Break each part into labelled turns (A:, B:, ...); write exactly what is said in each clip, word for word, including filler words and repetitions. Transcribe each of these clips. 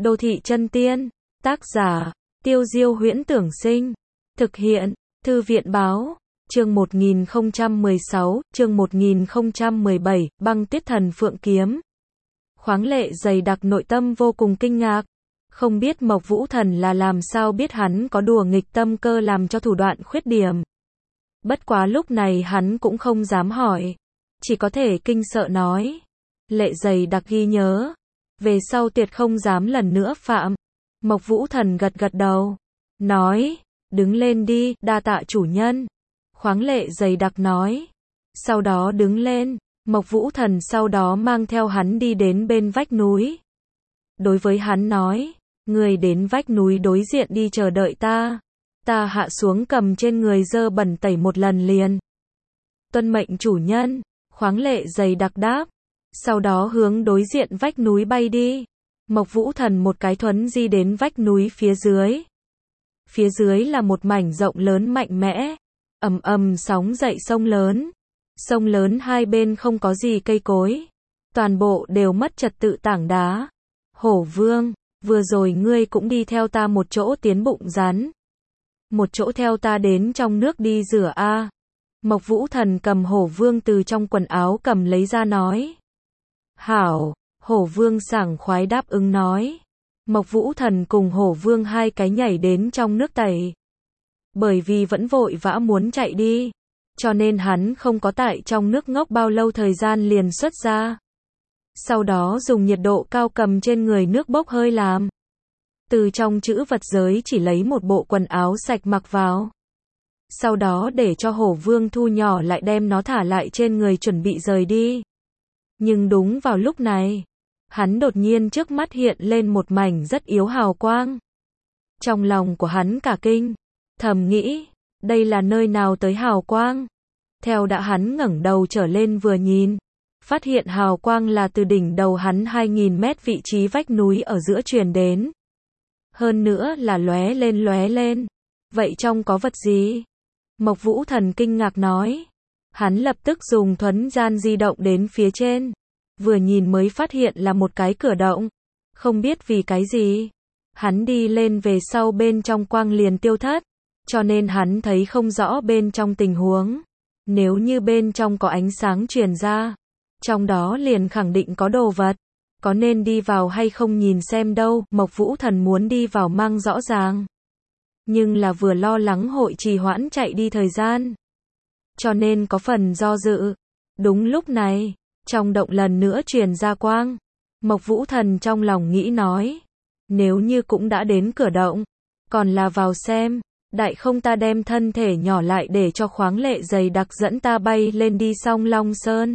A: Đô thị chân tiên. Tác giả, Tiêu Diêu Huyễn Tưởng Sinh. Thực hiện, Thư viện Báo. Chương một nghìn không trăm mười sáu, chương một nghìn không trăm mười bảy, Băng Tuyết Thần Phượng Kiếm. Khoáng Lệ dày đặc nội tâm vô cùng kinh ngạc. Không biết Mộc Vũ Thần là làm sao biết hắn có đùa nghịch tâm cơ làm cho thủ đoạn khuyết điểm. Bất quá lúc này hắn cũng không dám hỏi. Chỉ có thể kinh sợ nói. Lệ dày đặc ghi nhớ. Về sau tuyệt không dám lần nữa phạm. Mộc Vũ Thần gật gật đầu. Nói, đứng lên đi, đa tạ chủ nhân. Khoáng Lệ dày đặc nói. Sau đó đứng lên, Mộc Vũ Thần sau đó mang theo hắn đi đến bên vách núi. Đối với hắn nói, người đến vách núi đối diện đi chờ đợi ta. Ta hạ xuống cầm trên người dơ bẩn tẩy một lần liền. Tuân mệnh chủ nhân, Khoáng Lệ dày đặc đáp. Sau đó hướng đối diện vách núi bay đi. Mộc Vũ Thần một cái thuấn di đến vách núi phía dưới. Phía dưới là một mảnh rộng lớn mạnh mẽ. Ầm ầm sóng dậy sông lớn. Sông lớn hai bên không có gì cây cối. Toàn bộ đều mất trật tự tảng đá. Hổ Vương, vừa rồi ngươi cũng đi theo ta một chỗ tiến bụng rắn. Một chỗ theo ta đến trong nước đi rửa a. Mộc Vũ Thần cầm Hổ Vương từ trong quần áo cầm lấy ra nói. Hảo, Hổ Vương sảng khoái đáp ứng nói. Mộc Vũ Thần cùng Hổ Vương hai cái nhảy đến trong nước tẩy. Bởi vì vẫn vội vã muốn chạy đi, cho nên hắn không có tại trong nước ngốc bao lâu thời gian liền xuất ra. Sau đó dùng nhiệt độ cao cầm trên người nước bốc hơi làm. Từ trong trữ vật giới chỉ lấy một bộ quần áo sạch mặc vào. Sau đó để cho Hổ Vương thu nhỏ lại đem nó thả lại trên người chuẩn bị rời đi. Nhưng đúng vào lúc này, hắn đột nhiên trước mắt hiện lên một mảnh rất yếu hào quang. Trong lòng của hắn cả kinh, thầm nghĩ, đây là nơi nào tới hào quang? Theo đã hắn ngẩng đầu trở lên vừa nhìn, phát hiện hào quang là từ đỉnh đầu hắn hai nghìn mét vị trí vách núi ở giữa truyền đến. Hơn nữa là lóe lên lóe lên. Vậy trong có vật gì? Mộc Vũ Thần kinh ngạc nói. Hắn lập tức dùng thuấn gian di động đến phía trên. Vừa nhìn mới phát hiện là một cái cửa động. Không biết vì cái gì. Hắn đi lên về sau bên trong quang liền tiêu thất. Cho nên hắn thấy không rõ bên trong tình huống. Nếu như bên trong có ánh sáng truyền ra, trong đó liền khẳng định có đồ vật. Có nên đi vào hay không nhìn xem đâu. Mộc Vũ Thần muốn đi vào mang rõ ràng. Nhưng là vừa lo lắng hội trì hoãn chạy đi thời gian. Cho nên có phần do dự. Đúng lúc này, trong động lần nữa truyền ra quang. Mộc Vũ Thần trong lòng nghĩ nói. Nếu như cũng đã đến cửa động, còn là vào xem. Đại không ta đem thân thể nhỏ lại để cho Khoáng Lệ dày đặc dẫn ta bay lên đi Song Long Sơn.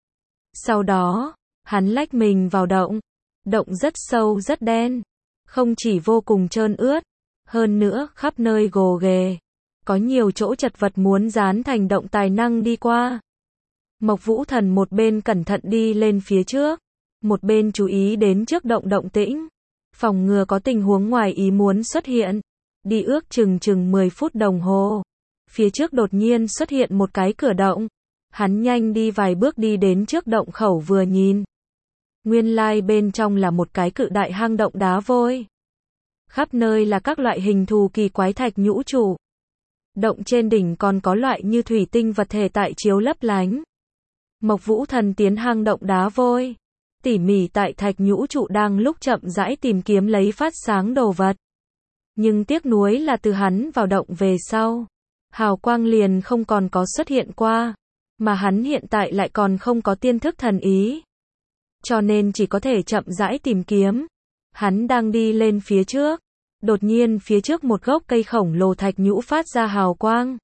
A: Sau đó, hắn lách mình vào động. Động rất sâu rất đen. Không chỉ vô cùng trơn ướt, hơn nữa khắp nơi gồ ghề. Có nhiều chỗ chật vật muốn dán thành động tài năng đi qua. Mộc Vũ Thần một bên cẩn thận đi lên phía trước, một bên chú ý đến trước động động tĩnh. Phòng ngừa có tình huống ngoài ý muốn xuất hiện. Đi ước chừng chừng mười phút đồng hồ. Phía trước đột nhiên xuất hiện một cái cửa động. Hắn nhanh đi vài bước đi đến trước động khẩu vừa nhìn. Nguyên lai bên trong là một cái cự đại hang động đá vôi. Khắp nơi là các loại hình thù kỳ quái thạch nhũ trụ. Động trên đỉnh còn có loại như thủy tinh vật thể tại chiếu lấp lánh. Mộc Vũ Thần tiến hang động đá vôi. Tỉ mỉ tại thạch nhũ trụ đang lúc chậm rãi tìm kiếm lấy phát sáng đồ vật. Nhưng tiếc nuối là từ hắn vào động về sau, hào quang liền không còn có xuất hiện qua, mà hắn hiện tại lại còn không có tiên thức thần ý. Cho nên chỉ có thể chậm rãi tìm kiếm. Hắn đang đi lên phía trước, đột nhiên phía trước một gốc cây khổng lồ thạch nhũ phát ra hào quang.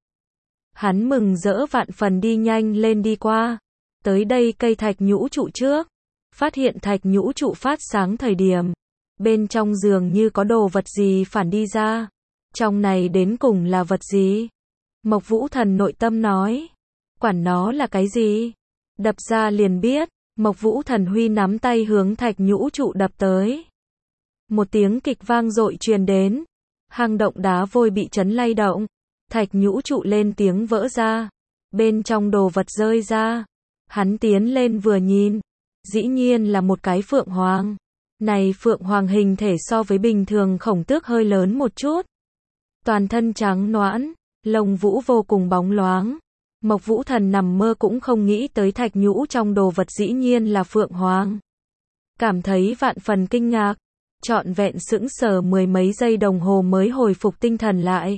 A: Hắn mừng rỡ vạn phần đi nhanh lên đi qua, tới đây cây thạch nhũ trụ trước, phát hiện thạch nhũ trụ phát sáng thời điểm. Bên trong giường như có đồ vật gì phản đi ra. Trong này đến cùng là vật gì? Mộc Vũ Thần nội tâm nói. Quản nó là cái gì? Đập ra liền biết. Mộc Vũ Thần huy nắm tay hướng thạch nhũ trụ đập tới. Một tiếng kịch vang dội truyền đến. Hang động đá vôi bị chấn lay động. Thạch nhũ trụ lên tiếng vỡ ra. Bên trong đồ vật rơi ra. Hắn tiến lên vừa nhìn. Dĩ nhiên là một cái phượng hoàng. Này Phượng Hoàng hình thể so với bình thường khổng tước hơi lớn một chút. Toàn thân trắng noãn, lông vũ vô cùng bóng loáng. Mộc Vũ Thần nằm mơ cũng không nghĩ tới thạch nhũ trong đồ vật dĩ nhiên là Phượng Hoàng. Cảm thấy vạn phần kinh ngạc, trọn vẹn sững sờ mười mấy giây đồng hồ mới hồi phục tinh thần lại.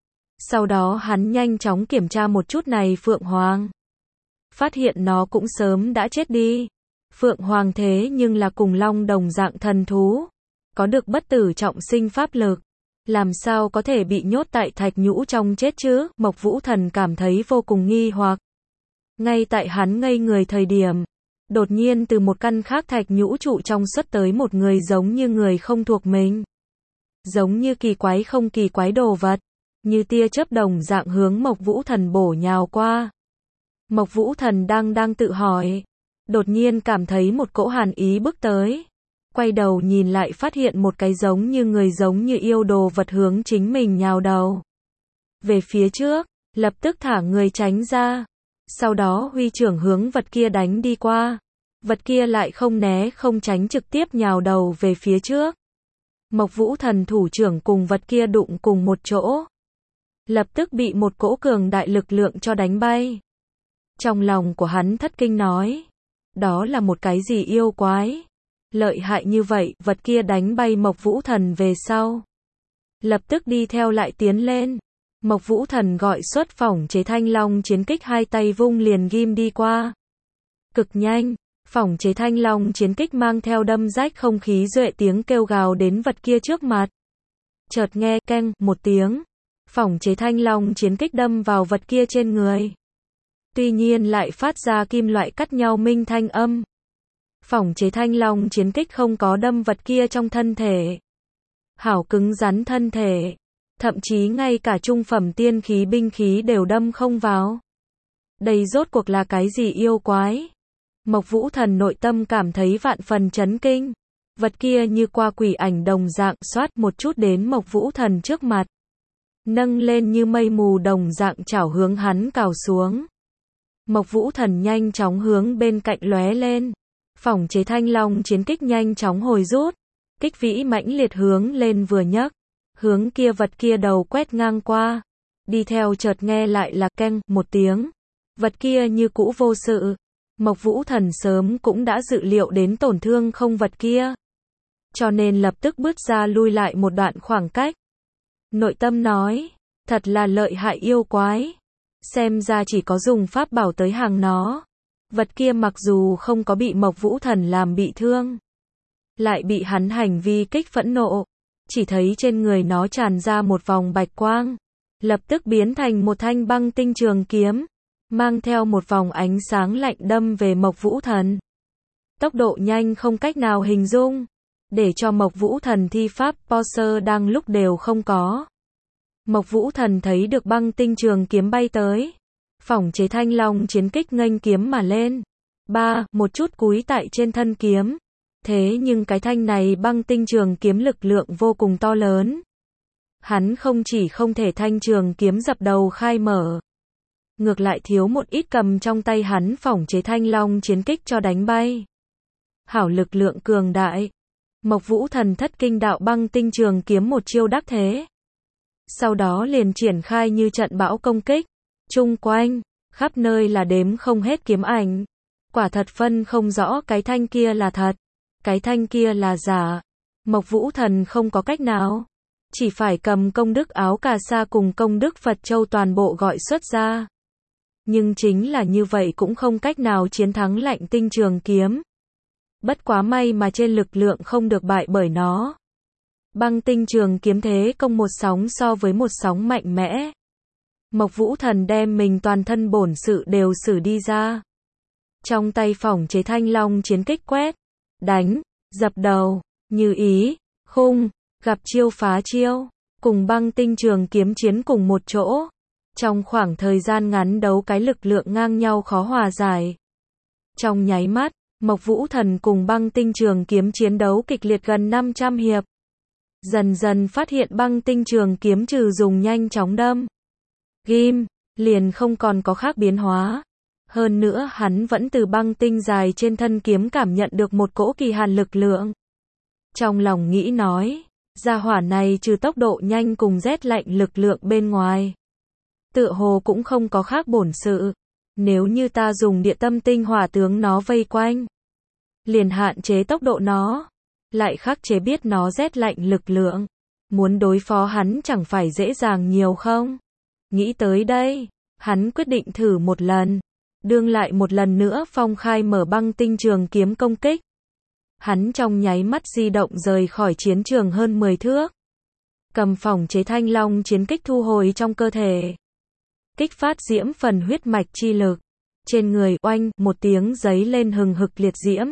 A: Sau đó hắn nhanh chóng kiểm tra một chút này Phượng Hoàng. Phát hiện nó cũng sớm đã chết đi. Phượng Hoàng thế nhưng là cùng long đồng dạng thần thú, có được bất tử trọng sinh pháp lực. Làm sao có thể bị nhốt tại thạch nhũ trong chết chứ? Mộc Vũ Thần cảm thấy vô cùng nghi hoặc. Ngay tại hắn ngây người thời điểm, đột nhiên từ một căn khác thạch nhũ trụ trong xuất tới một người giống như người không thuộc mình. Giống như kỳ quái không kỳ quái đồ vật, như tia chớp đồng dạng hướng Mộc Vũ Thần bổ nhào qua. Mộc Vũ Thần đang đang tự hỏi, đột nhiên cảm thấy một cỗ hàn ý bước tới. Quay đầu nhìn lại phát hiện một cái giống như người giống như yêu đồ vật hướng chính mình nhào đầu. Về phía trước, lập tức thả người tránh ra. Sau đó huy trưởng hướng vật kia đánh đi qua. Vật kia lại không né không tránh trực tiếp nhào đầu về phía trước. Mộc Vũ Thần thủ trưởng cùng vật kia đụng cùng một chỗ. Lập tức bị một cỗ cường đại lực lượng cho đánh bay. Trong lòng của hắn thất kinh nói, đó là một cái gì yêu quái? Lợi hại như vậy, vật kia đánh bay Mộc Vũ Thần về sau. Lập tức đi theo lại tiến lên. Mộc Vũ Thần gọi xuất phỏng chế thanh long chiến kích hai tay vung liền ghim đi qua. Cực nhanh, phỏng chế thanh long chiến kích mang theo đâm rách không khí duệ tiếng kêu gào đến vật kia trước mặt. Chợt nghe keng một tiếng, phỏng chế thanh long chiến kích đâm vào vật kia trên người. Tuy nhiên lại phát ra kim loại cắt nhau minh thanh âm. Phỏng chế thanh long chiến kích không có đâm vật kia trong thân thể. Hảo cứng rắn thân thể. Thậm chí ngay cả trung phẩm tiên khí binh khí đều đâm không vào. Đây rốt cuộc là cái gì yêu quái? Mộc Vũ Thần nội tâm cảm thấy vạn phần chấn kinh. Vật kia như qua quỷ ảnh đồng dạng xoát một chút đến Mộc Vũ Thần trước mặt. Nâng lên như mây mù đồng dạng chảo hướng hắn cào xuống. Mộc Vũ Thần nhanh chóng hướng bên cạnh lóe lên. Phỏng chế thanh long chiến kích nhanh chóng hồi rút. Kích vĩ mãnh liệt hướng lên vừa nhấc. Hướng kia vật kia đầu quét ngang qua. Đi theo chợt nghe lại là keng một tiếng. Vật kia như cũ vô sự. Mộc Vũ Thần sớm cũng đã dự liệu đến tổn thương không vật kia. Cho nên lập tức bước ra lui lại một đoạn khoảng cách. Nội tâm nói, thật là lợi hại yêu quái. Xem ra chỉ có dùng pháp bảo tới hàng nó. Vật kia mặc dù không có bị Mộc Vũ Thần làm bị thương, lại bị hắn hành vi kích phẫn nộ. Chỉ thấy trên người nó tràn ra một vòng bạch quang, lập tức biến thành một thanh băng tinh trường kiếm, mang theo một vòng ánh sáng lạnh đâm về Mộc Vũ Thần. Tốc độ nhanh không cách nào hình dung, để cho Mộc Vũ Thần thi pháp Poser đang lúc đều không có. Mộc Vũ Thần thấy được băng tinh trường kiếm bay tới, phỏng chế thanh long chiến kích nghênh kiếm mà lên. Ba, một chút cúi tại trên thân kiếm. Thế nhưng cái thanh này băng tinh trường kiếm lực lượng vô cùng to lớn. Hắn không chỉ không thể thanh trường kiếm dập đầu khai mở, ngược lại thiếu một ít cầm trong tay hắn phỏng chế thanh long chiến kích cho đánh bay. Hảo lực lượng cường đại. Mộc Vũ Thần thất kinh đạo băng tinh trường kiếm một chiêu đắc thế. Sau đó liền triển khai như trận bão công kích. Chung quanh, khắp nơi là đếm không hết kiếm ảnh. Quả thật phân không rõ cái thanh kia là thật, cái thanh kia là giả. Mộc Vũ Thần không có cách nào, chỉ phải cầm công đức áo cà sa cùng công đức Phật Châu toàn bộ gọi xuất ra. Nhưng chính là như vậy cũng không cách nào chiến thắng lạnh tinh trường kiếm. Bất quá may mà trên lực lượng không được bại bởi nó. Băng tinh trường kiếm thế công một sóng so với một sóng mạnh mẽ. Mộc Vũ Thần đem mình toàn thân bổn sự đều sử đi ra. Trong tay phỏng chế thanh long chiến kích quét, đánh, dập đầu, như ý, khung, gặp chiêu phá chiêu, cùng băng tinh trường kiếm chiến cùng một chỗ. Trong khoảng thời gian ngắn đấu cái lực lượng ngang nhau khó hòa giải. Trong nháy mắt, Mộc Vũ Thần cùng băng tinh trường kiếm chiến đấu kịch liệt gần năm trăm hiệp. Dần dần phát hiện băng tinh trường kiếm trừ dùng nhanh chóng đâm, ghim, liền không còn có khác biến hóa. Hơn nữa hắn vẫn từ băng tinh dài trên thân kiếm cảm nhận được một cỗ kỳ hàn lực lượng. Trong lòng nghĩ nói, gia hỏa này trừ tốc độ nhanh cùng rét lạnh lực lượng bên ngoài, tựa hồ cũng không có khác bổn sự. Nếu như ta dùng địa tâm tinh hỏa tướng nó vây quanh, liền hạn chế tốc độ nó, lại khắc chế biết nó rét lạnh lực lượng, muốn đối phó hắn chẳng phải dễ dàng nhiều không? Nghĩ tới đây, hắn quyết định thử một lần, đương lại một lần nữa phong khai mở băng tinh trường kiếm công kích. Hắn trong nháy mắt di động rời khỏi chiến trường hơn mười thước, cầm phòng chế thanh long chiến kích thu hồi trong cơ thể, kích phát diễm phần huyết mạch chi lực, trên người oanh một tiếng giấy lên hừng hực liệt diễm.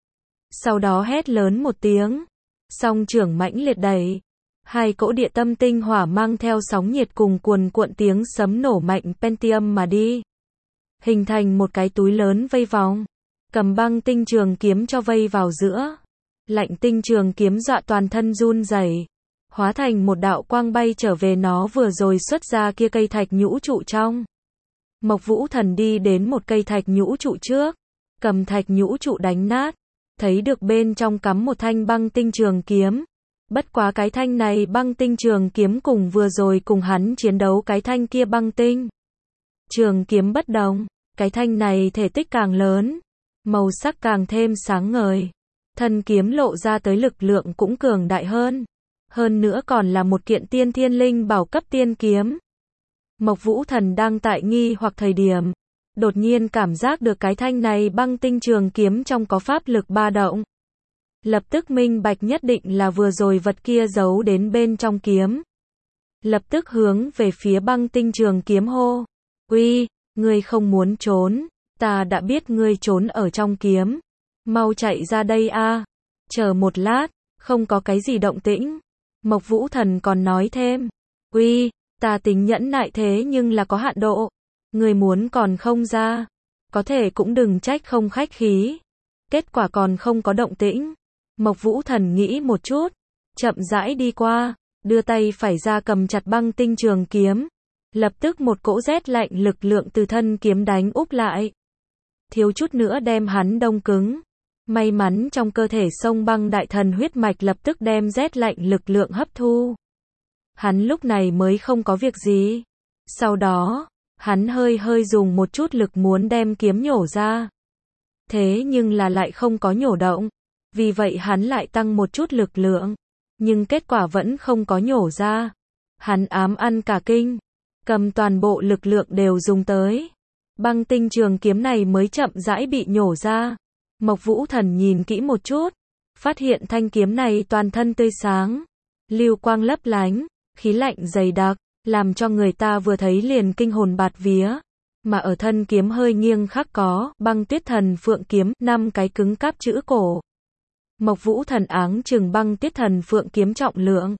A: Sau đó hét lớn một tiếng, song trưởng mãnh liệt đẩy, hai cỗ địa tâm tinh hỏa mang theo sóng nhiệt cùng cuồn cuộn tiếng sấm nổ mạnh pentium mà đi, hình thành một cái túi lớn vây vòng, cầm băng tinh trường kiếm cho vây vào giữa. Lạnh tinh trường kiếm dọa toàn thân run rẩy, hóa thành một đạo quang bay trở về nó vừa rồi xuất ra kia cây thạch nhũ trụ trong. Mộc Vũ Thần đi đến một cây thạch nhũ trụ trước, cầm thạch nhũ trụ đánh nát, thấy được bên trong cắm một thanh băng tinh trường kiếm. Bất quá cái thanh này băng tinh trường kiếm cùng vừa rồi cùng hắn chiến đấu cái thanh kia băng tinh trường kiếm bất đồng, cái thanh này thể tích càng lớn, màu sắc càng thêm sáng ngời, thân kiếm lộ ra tới lực lượng cũng cường đại hơn. Hơn nữa còn là một kiện tiên thiên linh bảo cấp tiên kiếm. Mộc Vũ Thần đang tại nghi hoặc thời điểm, đột nhiên cảm giác được cái thanh này băng tinh trường kiếm trong có pháp lực ba động. Lập tức minh bạch nhất định là vừa rồi vật kia giấu đến bên trong kiếm. Lập tức hướng về phía băng tinh trường kiếm hô. Uy, ngươi không muốn trốn, ta đã biết ngươi trốn ở trong kiếm. Mau chạy ra đây a. Chờ một lát, không có cái gì động tĩnh. Mộc Vũ Thần còn nói thêm. Uy, ta tính nhẫn nại thế nhưng là có hạn độ. Ngươi muốn còn không ra, có thể cũng đừng trách không khách khí. Kết quả còn không có động tĩnh. Mộc Vũ Thần nghĩ một chút, chậm rãi đi qua, đưa tay phải ra cầm chặt băng tinh trường kiếm. Lập tức một cỗ rét lạnh lực lượng từ thân kiếm đánh úp lại, thiếu chút nữa đem hắn đông cứng. May mắn trong cơ thể sông băng đại thần huyết mạch lập tức đem rét lạnh lực lượng hấp thu. Hắn lúc này mới không có việc gì. Sau đó, hắn hơi hơi dùng một chút lực muốn đem kiếm nhổ ra. Thế nhưng là lại không có nhổ động. Vì vậy hắn lại tăng một chút lực lượng. Nhưng kết quả vẫn không có nhổ ra. Hắn ám ăn cả kinh. Cầm toàn bộ lực lượng đều dùng tới. Băng tinh trường kiếm này mới chậm rãi bị nhổ ra. Mộc Vũ Thần nhìn kỹ một chút. Phát hiện thanh kiếm này toàn thân tươi sáng. Lưu quang lấp lánh. Khí lạnh dày đặc. Làm cho người ta vừa thấy liền kinh hồn bạt vía. Mà ở thân kiếm hơi nghiêng khắc có băng tuyết thần phượng kiếm, năm cái cứng cáp chữ cổ. Mộc Vũ Thần áng chừng băng tuyết thần phượng kiếm trọng lượng.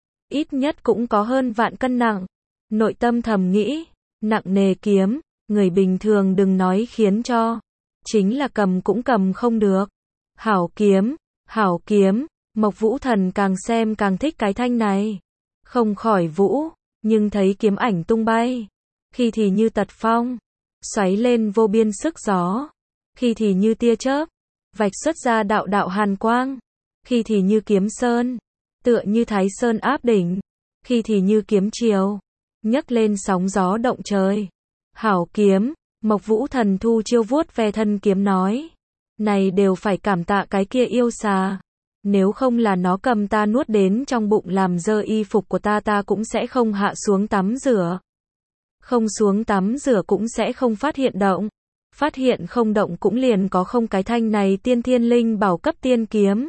A: Ít nhất cũng có hơn vạn cân nặng. Nội tâm thầm nghĩ, nặng nề kiếm, người bình thường đừng nói khiến cho. Chính là cầm cũng cầm không được. Hảo kiếm, hảo kiếm, Mộc Vũ Thần càng xem càng thích cái thanh này. Không khỏi vũ, nhưng thấy kiếm ảnh tung bay. Khi thì như tật phong, xoáy lên vô biên sức gió. Khi thì như tia chớp, vạch xuất ra đạo đạo hàn quang. Khi thì như kiếm sơn, tựa như thái sơn áp đỉnh. Khi thì như kiếm chiều, nhấc lên sóng gió động trời. Hảo kiếm, Mộc Vũ Thần thu chiêu vuốt ve thân kiếm nói. Này đều phải cảm tạ cái kia yêu xà. Nếu không là nó cầm ta nuốt đến trong bụng làm dơ y phục của ta ta cũng sẽ không hạ xuống tắm rửa. Không xuống tắm rửa cũng sẽ không phát hiện động. Phát hiện không động cũng liền có không cái thanh này tiên thiên linh bảo cấp tiên kiếm.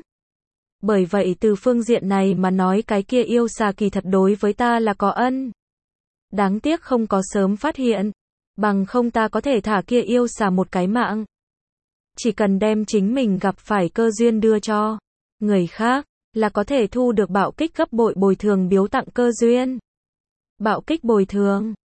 A: Bởi vậy từ phương diện này mà nói cái kia yêu xà kỳ thật đối với ta là có ân. Đáng tiếc không có sớm phát hiện. Bằng không ta có thể thả kia yêu xà một cái mạng. Chỉ cần đem chính mình gặp phải cơ duyên đưa cho người khác, là có thể thu được bạo kích gấp bội bồi thường biếu tặng cơ duyên. Bạo kích bồi thường